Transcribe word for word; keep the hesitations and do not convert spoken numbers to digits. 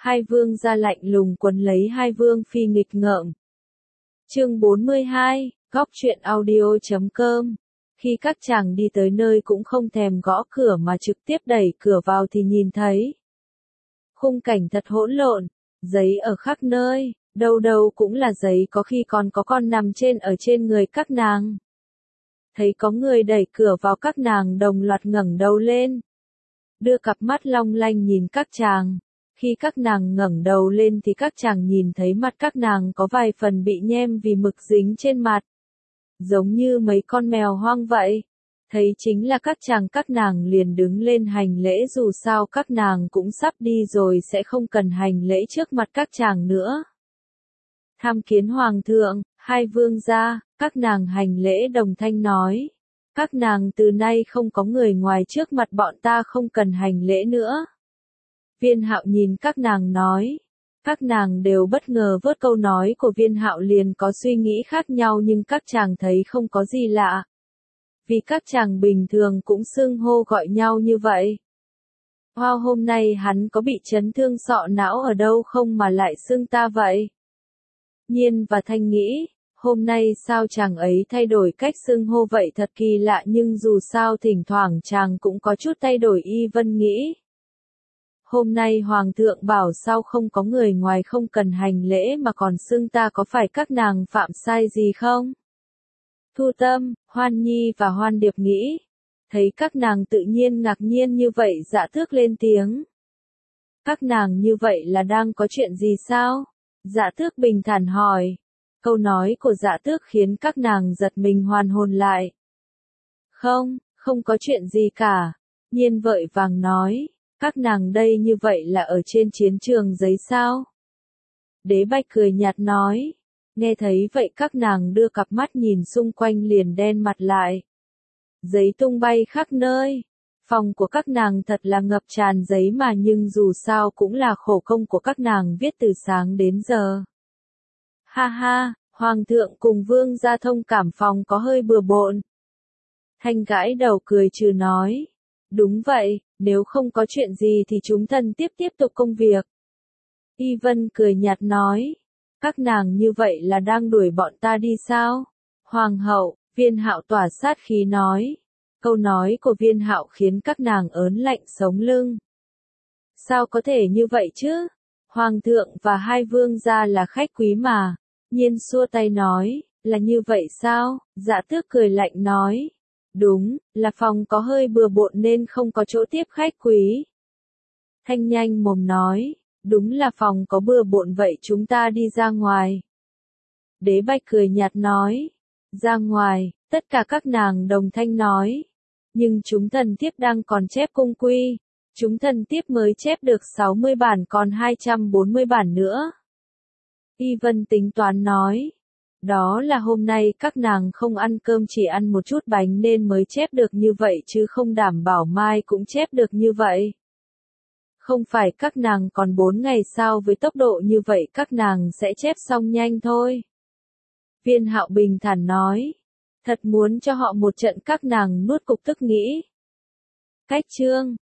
Hai vương gia lạnh lùng quấn lấy hai vương phi nghịch ngợm. Chương bốn mươi hai, góc truyện audio chấm com. Khi các chàng đi tới nơi cũng không thèm gõ cửa mà trực tiếp đẩy cửa vào thì nhìn thấy khung cảnh thật hỗn lộn, giấy ở khắp nơi, đâu đâu cũng là giấy, có khi còn có con nằm trên ở trên người các nàng. Thấy có người đẩy cửa vào, các nàng đồng loạt ngẩng đầu lên, đưa cặp mắt long lanh nhìn các chàng. Khi các nàng ngẩng đầu lên thì các chàng nhìn thấy mặt các nàng có vài phần bị nhem vì mực dính trên mặt, giống như mấy con mèo hoang vậy. Thấy chính là các chàng, các nàng liền đứng lên hành lễ, dù sao các nàng cũng sắp đi rồi, sẽ không cần hành lễ trước mặt các chàng nữa. Tham kiến hoàng thượng, hai vương gia, các nàng hành lễ đồng thanh nói. Các nàng từ nay không có người ngoài trước mặt bọn ta, không cần hành lễ nữa. Viên Hạo nhìn các nàng nói. Các nàng đều bất ngờ vớt câu nói của Viên Hạo, liền có suy nghĩ khác nhau, nhưng các chàng thấy không có gì lạ. Vì các chàng bình thường cũng xưng hô gọi nhau như vậy. Wow, hôm nay hắn có bị chấn thương sọ não ở đâu không mà lại xưng ta vậy? Nhiên và Thanh nghĩ, hôm nay sao chàng ấy thay đổi cách xưng hô vậy thật kỳ lạ, nhưng dù sao thỉnh thoảng chàng cũng có chút thay đổi. Y Vân nghĩ. Hôm nay hoàng thượng bảo sao không có người ngoài không cần hành lễ mà còn xưng ta, có phải các nàng phạm sai gì không? Thu Tâm, Hoan Nhi và Hoan Điệp nghĩ. Thấy các nàng tự nhiên ngạc nhiên như vậy, Dạ Tước lên tiếng. Các nàng như vậy là đang có chuyện gì sao? Dạ Tước bình thản hỏi. Câu nói của Dạ Tước khiến các nàng giật mình hoàn hồn lại. Không, không có chuyện gì cả. Nhiên vội vàng nói. Các nàng đây như vậy là ở trên chiến trường giấy sao? Đế Bạch cười nhạt nói. Nghe thấy vậy các nàng đưa cặp mắt nhìn xung quanh liền đen mặt lại. Giấy tung bay khắp nơi. Phòng của các nàng thật là ngập tràn giấy mà, nhưng dù sao cũng là khổ công của các nàng viết từ sáng đến giờ. Ha ha, hoàng thượng cùng vương gia thông cảm, phòng có hơi bừa bộn. Thanh gãi đầu cười trừ nói. Đúng vậy, nếu không có chuyện gì thì chúng thần tiếp tiếp tục công việc. Y Vân cười nhạt nói. Các nàng như vậy là đang đuổi bọn ta đi sao? Hoàng hậu, Viên Hạo tỏa sát khí nói. Câu nói của Viên Hạo khiến các nàng ớn lạnh sống lưng. Sao có thể như vậy chứ? Hoàng thượng và hai vương gia là khách quý mà. Nhiên xua tay nói, là như vậy sao? Dạ Tước cười lạnh nói. Đúng, là phòng có hơi bừa bộn nên không có chỗ tiếp khách quý. Thanh nhanh mồm nói. Đúng là phòng có bừa bộn, vậy chúng ta đi ra ngoài. Đế Bạch cười nhạt nói. Ra ngoài, tất cả các nàng đồng thanh nói. Nhưng chúng thần tiếp đang còn chép cung quy. Chúng thần tiếp mới chép được sáu mươi bản, còn hai trăm bốn mươi bản nữa. Y Vân tính toán nói. Đó là hôm nay các nàng không ăn cơm, chỉ ăn một chút bánh nên mới chép được như vậy, chứ không đảm bảo mai cũng chép được như vậy. Không phải các nàng còn bốn ngày sao, với tốc độ như vậy các nàng sẽ chép xong nhanh thôi. Viên Hạo bình thản nói. Thật muốn cho họ một trận, các nàng nuốt cục tức nghĩ. Cách chương.